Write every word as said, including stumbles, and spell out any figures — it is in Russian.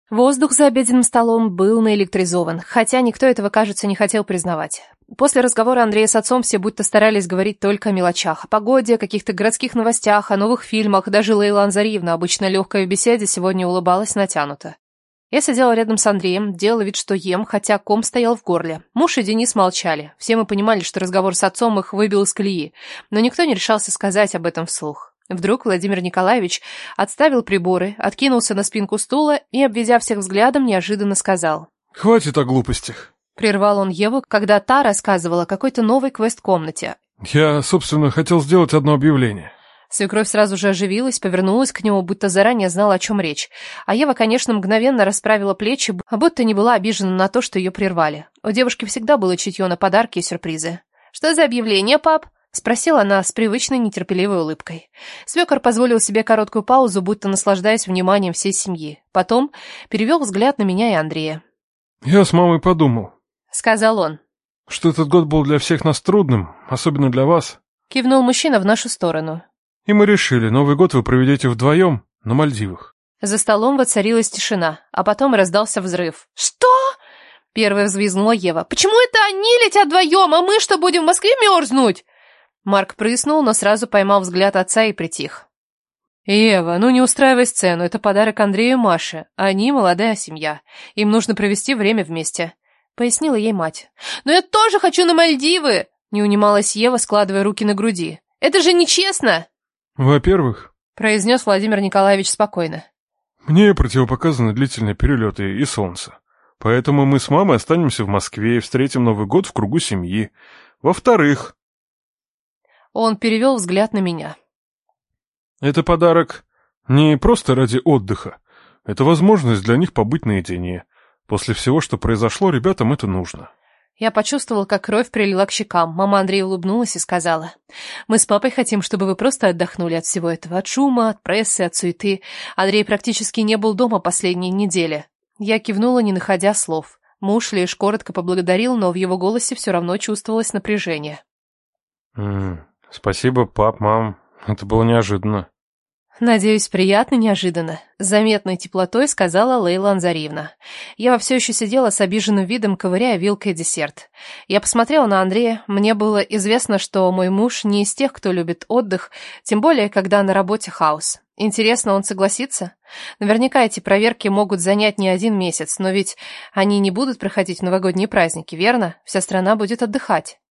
Воздух за обеденным столом был наэлектризован, хотя никто этого, кажется, не хотел признавать. После разговора Андрея с отцом все будто старались говорить только о мелочах, о погоде, о каких-то городских новостях, о новых фильмах. Даже Лейла Анзариевна, обычно легкая в беседе, сегодня улыбалась натянуто. Я сидела рядом с Андреем, делала вид, что ем, хотя ком стоял в горле. Муж и Денис молчали. Все мы понимали, что разговор с отцом их выбил из колеи, но никто не решался сказать об этом вслух. Вдруг Владимир Николаевич отставил приборы, откинулся на спинку стула и, обведя всех взглядом, неожиданно сказал: «Хватит о глупостях». Прервал он Еву, когда та рассказывала о какой-то новой квест-комнате. «Я, собственно, хотел сделать одно объявление». Свекровь сразу же оживилась, повернулась к нему, будто заранее знала, о чем речь. А Ева, конечно, мгновенно расправила плечи, будто не была обижена на то, что ее прервали. У девушки всегда было чутье на подарки и сюрпризы. «Что за объявление, пап?» — спросила она с привычной нетерпеливой улыбкой. Свекор позволил себе короткую паузу, будто наслаждаясь вниманием всей семьи. Потом перевел взгляд на меня и Андрея. «Я с мамой подумал», — сказал он, — «что этот год был для всех нас трудным, особенно для вас». Кивнул мужчина в нашу сторону. «И мы решили, Новый год вы проведете вдвоем на Мальдивах». За столом воцарилась тишина, а потом раздался взрыв. «Что?» — первая взвизгнула Ева. «Почему это они летят вдвоем, а мы что, будем в Москве мерзнуть?» Марк прыснул, но сразу поймал взгляд отца и притих. «Ева, ну не устраивай сцену, это подарок Андрею и Маше. Они молодая семья, им нужно провести время вместе», — пояснила ей мать. «Но я тоже хочу на Мальдивы!» — не унималась Ева, складывая руки на груди. «Это же нечестно!» «Во-первых, — произнес Владимир Николаевич спокойно, — мне противопоказаны длительные перелеты и солнце. Поэтому мы с мамой останемся в Москве и встретим Новый год в кругу семьи. Во-вторых...» Он перевел взгляд на меня. «Это подарок не просто ради отдыха. Это возможность для них побыть наедине. После всего, что произошло, ребятам это нужно». Я почувствовала, как кровь прилила к щекам. Мама Андрея улыбнулась и сказала: «Мы с папой хотим, чтобы вы просто отдохнули от всего этого, от шума, от прессы, от суеты. Андрей практически не был дома последние недели». Я кивнула, не находя слов. Муж лишь коротко поблагодарил, но в его голосе все равно чувствовалось напряжение. М-м, «Спасибо, пап, мам. Это было неожиданно». «Надеюсь, приятно неожиданно», — с заметной теплотой сказала Лейла Анзариевна. Я все еще сидела с обиженным видом, ковыряя вилкой десерт. Я посмотрела на Андрея. Мне было известно, что мой муж не из тех, кто любит отдых, тем более, когда на работе хаос. Интересно, он согласится? Наверняка эти проверки могут занять не один месяц, но ведь они не будут проходить в новогодние праздники, верно? Вся страна будет отдыхать.